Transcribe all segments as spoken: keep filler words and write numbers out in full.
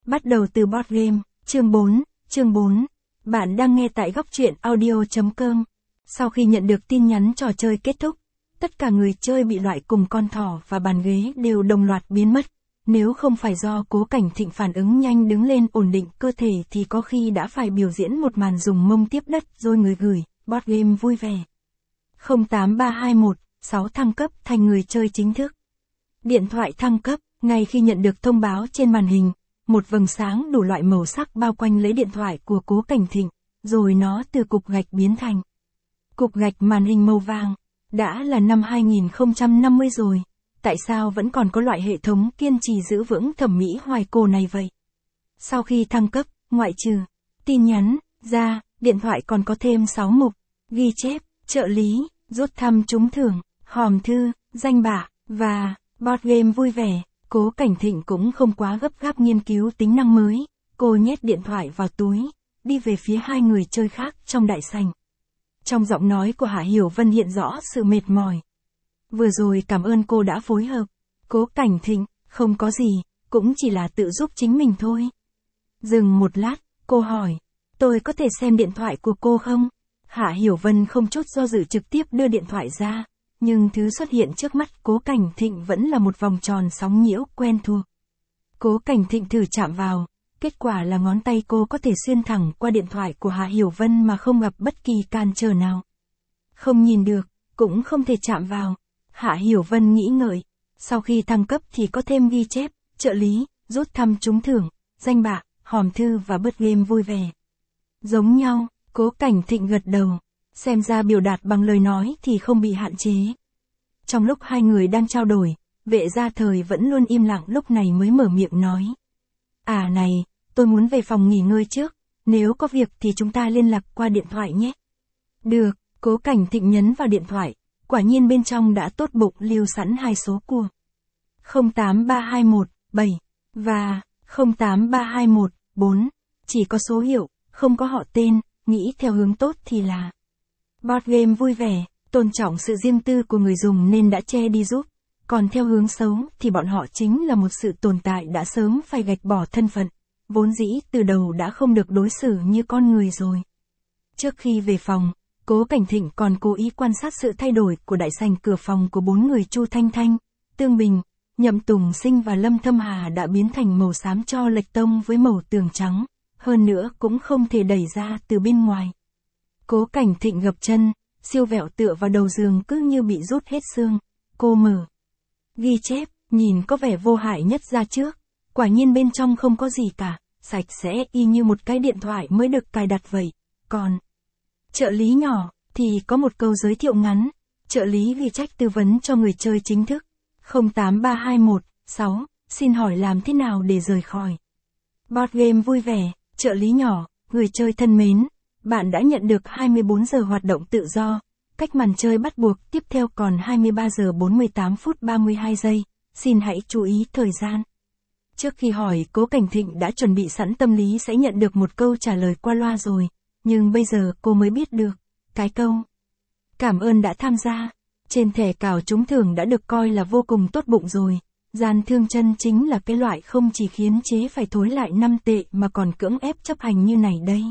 Bắt đầu từ board game, chương bốn, chương bốn. Bạn đang nghe tại góc truyện audio chấm com. Sau khi nhận được tin nhắn trò chơi kết thúc, tất cả người chơi bị loại cùng con thỏ và bàn ghế đều đồng loạt biến mất. Nếu không phải do Cố Cảnh Thịnh phản ứng nhanh đứng lên ổn định cơ thể thì có khi đã phải biểu diễn một màn dùng mông tiếp đất rồi người gửi, board game vui vẻ. không tám ba hai một sáu thăng cấp thành người chơi chính thức. Điện thoại thăng cấp, ngay khi nhận được thông báo trên màn hình, một vầng sáng đủ loại màu sắc bao quanh lấy điện thoại của Cố Cảnh Thịnh, rồi nó từ cục gạch biến thành cục gạch màn hình màu vàng. Đã là năm hai nghìn không trăm năm mươi rồi, tại sao vẫn còn có loại hệ thống kiên trì giữ vững thẩm mỹ hoài cổ này vậy? Sau khi thăng cấp, ngoại trừ tin nhắn ra, điện thoại còn có thêm sáu mục: ghi chép, trợ lý, rút thăm trúng thưởng, hòm thư, danh bạ và board game vui vẻ. Cố Cảnh Thịnh cũng không quá gấp gáp nghiên cứu tính năng mới, cô nhét điện thoại vào túi, đi về phía hai người chơi khác trong đại sảnh. Trong giọng nói của Hạ Hiểu Vân hiện rõ sự mệt mỏi. Vừa rồi cảm ơn cô đã phối hợp. Cố Cảnh Thịnh, không có gì, cũng chỉ là tự giúp chính mình thôi. Dừng một lát, cô hỏi, tôi có thể xem điện thoại của cô không? Hạ Hiểu Vân không chút do dự trực tiếp đưa điện thoại ra, nhưng thứ xuất hiện trước mắt Cố Cảnh Thịnh vẫn là một vòng tròn sóng nhiễu quen thuộc. Cố Cảnh Thịnh thử chạm vào, kết quả là ngón tay cô có thể xuyên thẳng qua điện thoại của Hạ Hiểu Vân mà không gặp bất kỳ cản trở nào. Không nhìn được, cũng không thể chạm vào. Hạ Hiểu Vân nghĩ ngợi, sau khi thăng cấp thì có thêm ghi chép, trợ lý, rút thăm trúng thưởng, danh bạ, hòm thư và board game vui vẻ. Giống nhau, Cố Cảnh Thịnh gật đầu, xem ra biểu đạt bằng lời nói thì không bị hạn chế. Trong lúc hai người đang trao đổi, Vệ Gia Thời vẫn luôn im lặng lúc này mới mở miệng nói. À này, tôi muốn về phòng nghỉ ngơi trước, nếu có việc thì chúng ta liên lạc qua điện thoại nhé. Được, Cố Cảnh Thịnh nhấn vào điện thoại, quả nhiên bên trong đã tốt bụng lưu sẵn hai số cua. không tám ba hai một bảy và không tám ba hai một bốn, chỉ có số hiệu, không có họ tên, nghĩ theo hướng tốt thì là board game vui vẻ, tôn trọng sự riêng tư của người dùng nên đã che đi giúp, còn theo hướng xấu thì bọn họ chính là một sự tồn tại đã sớm phải gạch bỏ thân phận, vốn dĩ từ đầu đã không được đối xử như con người rồi. Trước khi về phòng, Cố Cảnh Thịnh còn cố ý quan sát sự thay đổi của đại sảnh cửa phòng của bốn người Chu Thanh Thanh, Tương Bình, Nhậm Tùng Sinh và Lâm Thâm Hà đã biến thành màu xám cho lệch tông với màu tường trắng, hơn nữa cũng không thể đẩy ra từ bên ngoài. Cố Cảnh Thịnh gập chân, siêu vẹo tựa vào đầu giường cứ như bị rút hết xương. Cô mở ghi chép, nhìn có vẻ vô hại nhất ra trước, quả nhiên bên trong không có gì cả, sạch sẽ y như một cái điện thoại mới được cài đặt vậy. Còn trợ lý nhỏ thì có một câu giới thiệu ngắn, trợ lý ghi trách tư vấn cho người chơi chính thức. không tám ba hai một sáu, xin hỏi làm thế nào để rời khỏi board game vui vẻ, trợ lý nhỏ, người chơi thân mến, bạn đã nhận được hai mươi bốn giờ hoạt động tự do, cách màn chơi bắt buộc tiếp theo còn hai mươi ba giờ bốn mươi tám phút ba mươi hai giây, xin hãy chú ý thời gian. Trước khi hỏi, Cố Cảnh Thịnh đã chuẩn bị sẵn tâm lý sẽ nhận được một câu trả lời qua loa rồi, nhưng bây giờ cô mới biết được, cái câu cảm ơn đã tham gia trên thẻ cào trúng thưởng đã được coi là vô cùng tốt bụng rồi. Gian thương chân chính là cái loại không chỉ khiến chế phải thối lại năm tệ mà còn cưỡng ép chấp hành như này đây.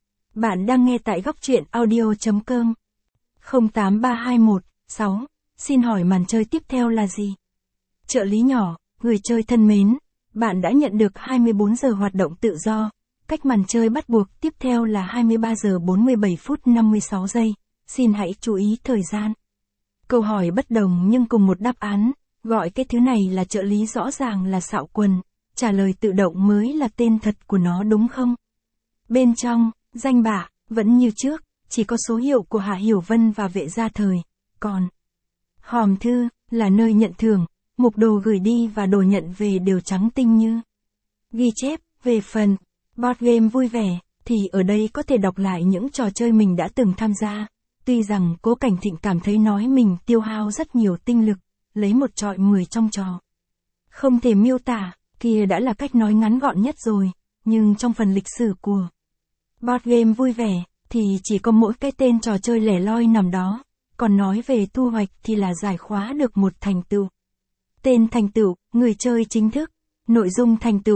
Bạn đang nghe tại góc truyện audio chấm com. không tám ba hai một sáu, xin hỏi màn chơi tiếp theo là gì? Trợ lý nhỏ, người chơi thân mến, bạn đã nhận được hai mươi bốn giờ hoạt động tự do, cách màn chơi bắt buộc tiếp theo là hai mươi ba giờ bốn mươi bảy phút năm mươi sáu giây, xin hãy chú ý thời gian. Câu hỏi bất đồng nhưng cùng một đáp án, gọi cái thứ này là trợ lý rõ ràng là xạo quần, trả lời tự động mới là tên thật của nó đúng không? Bên trong, danh bạ, vẫn như trước, chỉ có số hiệu của Hạ Hiểu Vân và Vệ Gia Thời, còn hòm thư là nơi nhận thưởng, mục đồ gửi đi và đồ nhận về đều trắng tinh như ghi chép. Về phần board game vui vẻ thì ở đây có thể đọc lại những trò chơi mình đã từng tham gia. Tuy rằng Cố Cảnh Thịnh cảm thấy nói mình tiêu hao rất nhiều tinh lực, lấy một trọi mười trong trò không thể miêu tả, kia đã là cách nói ngắn gọn nhất rồi, nhưng trong phần lịch sử của board game vui vẻ thì chỉ có mỗi cái tên trò chơi lẻ loi nằm đó, còn nói về thu hoạch thì là giải khóa được một thành tựu. Tên thành tựu, người chơi chính thức, nội dung thành tựu,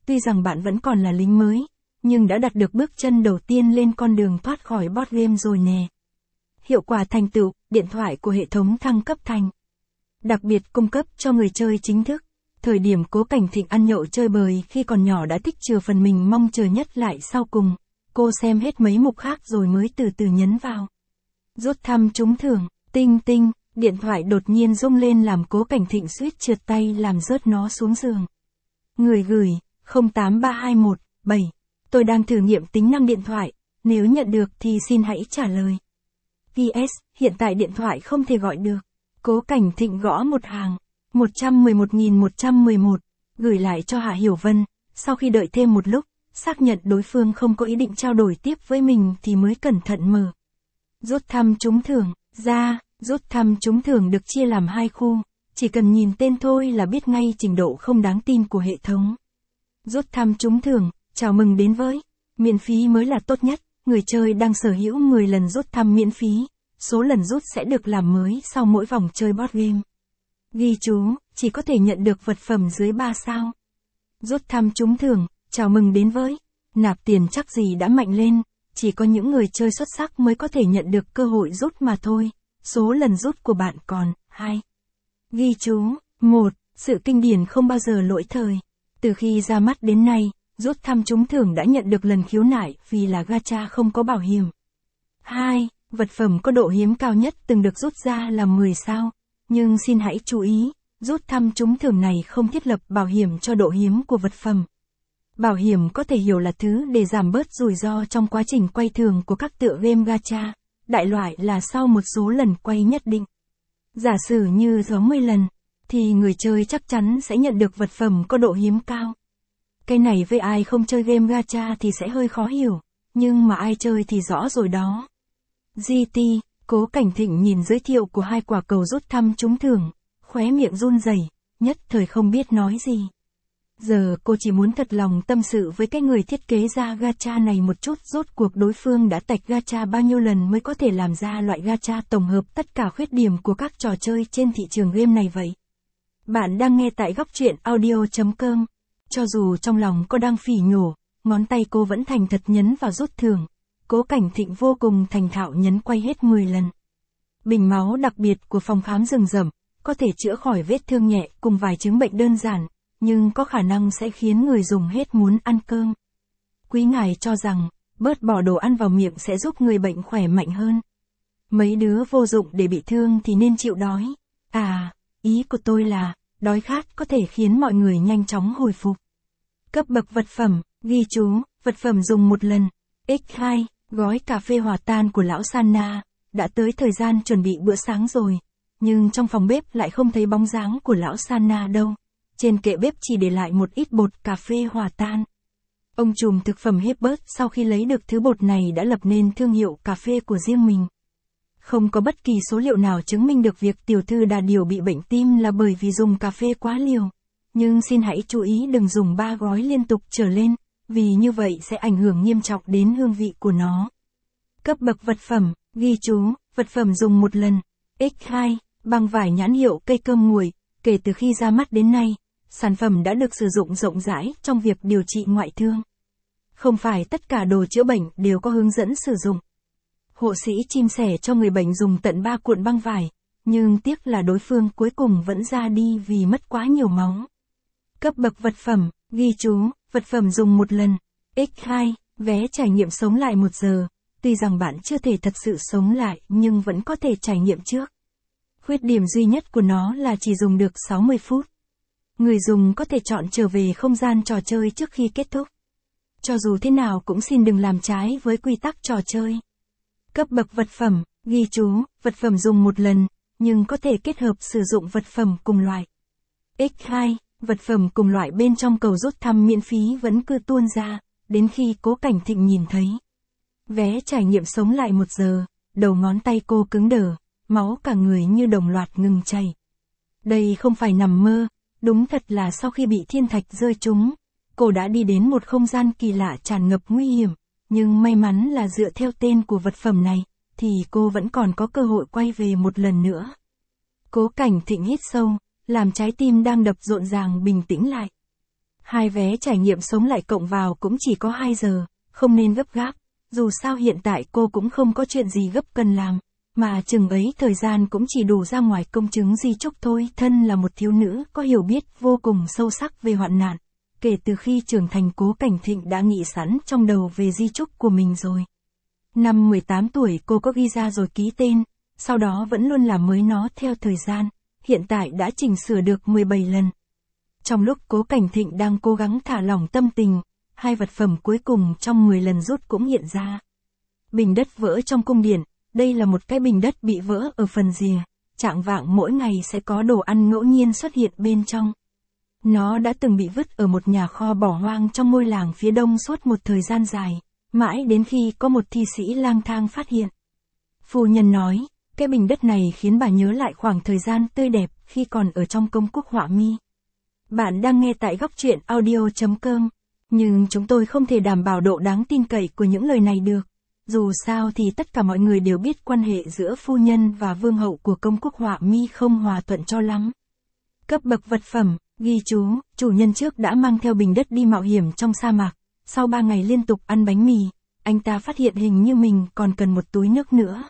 tuy rằng bạn vẫn còn là lính mới, nhưng đã đặt được bước chân đầu tiên lên con đường thoát khỏi board game rồi nè. Hiệu quả thành tựu, điện thoại của hệ thống thăng cấp thành đặc biệt cung cấp cho người chơi chính thức. Thời điểm Cố Cảnh Thịnh ăn nhậu chơi bời khi còn nhỏ đã thích chừa phần mình mong chờ nhất lại sau cùng. Cô xem hết mấy mục khác rồi mới từ từ nhấn vào. Rút thăm trúng thưởng, tinh tinh, điện thoại đột nhiên rung lên làm Cố Cảnh Thịnh suýt trượt tay làm rớt nó xuống giường. Người gửi, không tám ba hai một bảy. Tôi đang thử nghiệm tính năng điện thoại, nếu nhận được thì xin hãy trả lời. pê ét, hiện tại điện thoại không thể gọi được. Cố Cảnh Thịnh gõ một hàng, một trăm mười một nghìn một trăm mười một, gửi lại cho Hạ Hiểu Vân, sau khi đợi thêm một lúc, xác nhận đối phương không có ý định trao đổi tiếp với mình thì mới cẩn thận mở. Rút thăm trúng thưởng, ra, rút thăm trúng thưởng được chia làm hai khu, chỉ cần nhìn tên thôi là biết ngay trình độ không đáng tin của hệ thống. Rút thăm trúng thưởng, chào mừng đến với, miễn phí mới là tốt nhất, người chơi đang sở hữu mười lần rút thăm miễn phí, số lần rút sẽ được làm mới sau mỗi vòng chơi board game. Ghi chú, chỉ có thể nhận được vật phẩm dưới ba sao. Rút thăm trúng thưởng, chào mừng đến với, nạp tiền chắc gì đã mạnh lên, chỉ có những người chơi xuất sắc mới có thể nhận được cơ hội rút mà thôi, số lần rút của bạn còn, hai. Ghi chú, một, sự kinh điển không bao giờ lỗi thời. Từ khi ra mắt đến nay, rút thăm trúng thưởng đã nhận được lần khiếu nại vì là gacha không có bảo hiểm. hai. Vật phẩm có độ hiếm cao nhất từng được rút ra là mười sao. Nhưng xin hãy chú ý, rút thăm trúng thưởng này không thiết lập bảo hiểm cho độ hiếm của vật phẩm. Bảo hiểm có thể hiểu là thứ để giảm bớt rủi ro trong quá trình quay thường của các tựa game gacha. Đại loại là sau một số lần quay nhất định. Giả sử như sáu mươi lần, thì người chơi chắc chắn sẽ nhận được vật phẩm có độ hiếm cao. Cái này với ai không chơi game gacha thì sẽ hơi khó hiểu, nhưng mà ai chơi thì rõ rồi đó. giê tê, Cố Cảnh Thịnh nhìn giới thiệu của hai quả cầu rút thăm trúng thưởng, khóe miệng run rẩy, nhất thời không biết nói gì. Giờ cô chỉ muốn thật lòng tâm sự với cái người thiết kế ra gacha này một chút, rốt cuộc đối phương đã tạch gacha bao nhiêu lần mới có thể làm ra loại gacha tổng hợp tất cả khuyết điểm của các trò chơi trên thị trường game này vậy. Bạn đang nghe tại góc truyện audio chấm com. Cho dù trong lòng cô đang phỉ nhổ, ngón tay cô vẫn thành thật nhấn vào rút thưởng. Cố Cảnh Thịnh vô cùng thành thạo nhấn quay hết mười lần. Bình máu đặc biệt của phòng khám rừng rậm, có thể chữa khỏi vết thương nhẹ cùng vài chứng bệnh đơn giản, nhưng có khả năng sẽ khiến người dùng hết muốn ăn cơm. Quý ngài cho rằng, bớt bỏ đồ ăn vào miệng sẽ giúp người bệnh khỏe mạnh hơn. Mấy đứa vô dụng để bị thương thì nên chịu đói. À, ý của tôi là, đói khát có thể khiến mọi người nhanh chóng hồi phục. Cấp bậc vật phẩm, ghi chú, vật phẩm dùng một lần. nhân hai, gói cà phê hòa tan của lão Sana, đã tới thời gian chuẩn bị bữa sáng rồi. Nhưng trong phòng bếp lại không thấy bóng dáng của lão Sana đâu. Trên kệ bếp chỉ để lại một ít bột cà phê hòa tan. Ông trùm thực phẩm Hebert sau khi lấy được thứ bột này đã lập nên thương hiệu cà phê của riêng mình. Không có bất kỳ số liệu nào chứng minh được việc tiểu thư Đà Điểu bị bệnh tim là bởi vì dùng cà phê quá liều. Nhưng xin hãy chú ý đừng dùng ba gói liên tục trở lên, vì như vậy sẽ ảnh hưởng nghiêm trọng đến hương vị của nó. Cấp bậc vật phẩm, ghi chú, vật phẩm dùng một lần. nhân hai, băng vải nhãn hiệu cây cơm nguội, kể từ khi ra mắt đến nay, sản phẩm đã được sử dụng rộng rãi trong việc điều trị ngoại thương. Không phải tất cả đồ chữa bệnh đều có hướng dẫn sử dụng. Hộ sĩ chim sẻ cho người bệnh dùng tận ba cuộn băng vải, nhưng tiếc là đối phương cuối cùng vẫn ra đi vì mất quá nhiều máu. Cấp bậc vật phẩm, ghi chú, vật phẩm dùng một lần. nhân hai, vé trải nghiệm sống lại một giờ, tuy rằng bạn chưa thể thật sự sống lại nhưng vẫn có thể trải nghiệm trước. Khuyết điểm duy nhất của nó là chỉ dùng được sáu mươi phút. Người dùng có thể chọn trở về không gian trò chơi trước khi kết thúc. Cho dù thế nào cũng xin đừng làm trái với quy tắc trò chơi. Cấp bậc vật phẩm, ghi chú, vật phẩm dùng một lần, nhưng có thể kết hợp sử dụng vật phẩm cùng loại. nhân hai, vật phẩm cùng loại bên trong cầu rút thăm miễn phí vẫn cứ tuôn ra, đến khi Cố Cảnh Thịnh nhìn thấy. Vé trải nghiệm sống lại một giờ, đầu ngón tay cô cứng đờ, máu cả người như đồng loạt ngừng chảy. Đây không phải nằm mơ, đúng thật là sau khi bị thiên thạch rơi trúng, cô đã đi đến một không gian kỳ lạ tràn ngập nguy hiểm, nhưng may mắn là dựa theo tên của vật phẩm này, thì cô vẫn còn có cơ hội quay về một lần nữa. Cố Cảnh Thịnh hít sâu, làm trái tim đang đập rộn ràng bình tĩnh lại. Hai vé trải nghiệm sống lại cộng vào cũng chỉ có hai giờ, không nên gấp gáp. Dù sao hiện tại cô cũng không có chuyện gì gấp cần làm, mà chừng ấy thời gian cũng chỉ đủ ra ngoài công chứng di chúc thôi. Thân là một thiếu nữ có hiểu biết vô cùng sâu sắc về hoạn nạn. Kể từ khi trưởng thành, Cố Cảnh Thịnh đã nghĩ sẵn trong đầu về di chúc của mình rồi. Năm mười tám tuổi cô có ghi ra rồi ký tên, sau đó vẫn luôn làm mới nó theo thời gian, hiện tại đã chỉnh sửa được mười bảy lần. Trong lúc Cố Cảnh Thịnh đang cố gắng thả lỏng tâm tình, hai vật phẩm cuối cùng trong mười lần rút cũng hiện ra. Bình đất vỡ trong cung điện, đây là một cái bình đất bị vỡ ở phần rìa, trạng vạng mỗi ngày sẽ có đồ ăn ngẫu nhiên xuất hiện bên trong. Nó đã từng bị vứt ở một nhà kho bỏ hoang trong ngôi làng phía đông suốt một thời gian dài, mãi đến khi có một thi sĩ lang thang phát hiện. Phu nhân nói, cái bình đất này khiến bà nhớ lại khoảng thời gian tươi đẹp khi còn ở trong công quốc Họa Mi. Bạn đang nghe tại góc truyện audio chấm com, nhưng chúng tôi không thể đảm bảo độ đáng tin cậy của những lời này được. Dù sao thì tất cả mọi người đều biết quan hệ giữa phu nhân và vương hậu của công quốc Họa Mi không hòa thuận cho lắm. Cấp bậc vật phẩm, ghi chú, chủ nhân trước đã mang theo bình đất đi mạo hiểm trong sa mạc. Sau ba ngày liên tục ăn bánh mì, anh ta phát hiện hình như mình còn cần một túi nước nữa.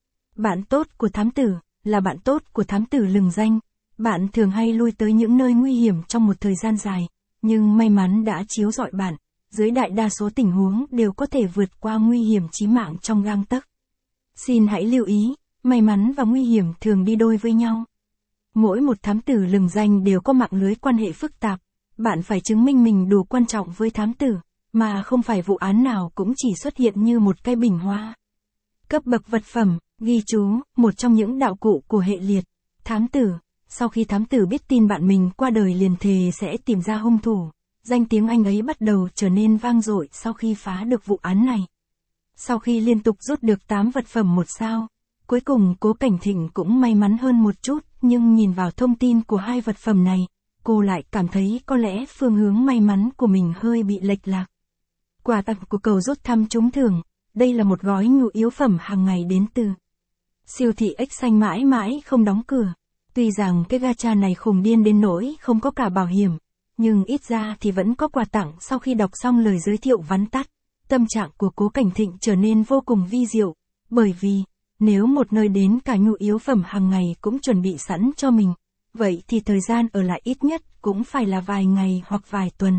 Bạn tốt của thám tử, là bạn tốt của thám tử lừng danh. Bạn thường hay lui tới những nơi nguy hiểm trong một thời gian dài, nhưng may mắn đã chiếu rọi bạn. Dưới đại đa số tình huống đều có thể vượt qua nguy hiểm chí mạng trong gang tấc. Xin hãy lưu ý, may mắn và nguy hiểm thường đi đôi với nhau. Mỗi một thám tử lừng danh đều có mạng lưới quan hệ phức tạp. Bạn phải chứng minh mình đủ quan trọng với thám tử, mà không phải vụ án nào cũng chỉ xuất hiện như một cái bình hoa. Cấp bậc vật phẩm, ghi chú, một trong những đạo cụ của hệ liệt. Thám tử, sau khi thám tử biết tin bạn mình qua đời liền thề sẽ tìm ra hung thủ. Danh tiếng anh ấy bắt đầu trở nên vang dội sau khi phá được vụ án này. Sau khi liên tục rút được tám vật phẩm một sao, cuối cùng Cố Cảnh Thịnh cũng may mắn hơn một chút, nhưng nhìn vào thông tin của hai vật phẩm này, cô lại cảm thấy có lẽ phương hướng may mắn của mình hơi bị lệch lạc. Quà tặng của cầu rút thăm trúng thưởng, đây là một gói nhu yếu phẩm hàng ngày đến từ siêu thị Ếch Xanh mãi mãi không đóng cửa. Tuy rằng cái gacha này khủng điên đến nỗi không có cả bảo hiểm, nhưng ít ra thì vẫn có quà tặng. Sau khi đọc xong lời giới thiệu vắn tắt, tâm trạng của Cố Cảnh Thịnh trở nên vô cùng vi diệu, bởi vì, nếu một nơi đến cả nhu yếu phẩm hàng ngày cũng chuẩn bị sẵn cho mình, vậy thì thời gian ở lại ít nhất cũng phải là vài ngày hoặc vài tuần.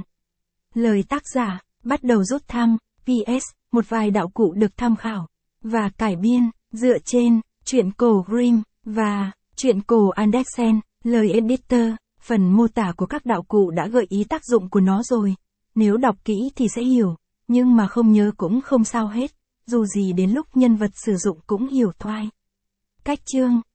Lời tác giả, bắt đầu rút thăm, pê ét, một vài đạo cụ được tham khảo và cải biên dựa trên truyện cổ Grimm và truyện cổ Andersen. Lời editor, phần mô tả của các đạo cụ đã gợi ý tác dụng của nó rồi. Nếu đọc kỹ thì sẽ hiểu, nhưng mà không nhớ cũng không sao hết, dù gì đến lúc nhân vật sử dụng cũng hiểu thoai. Cách chương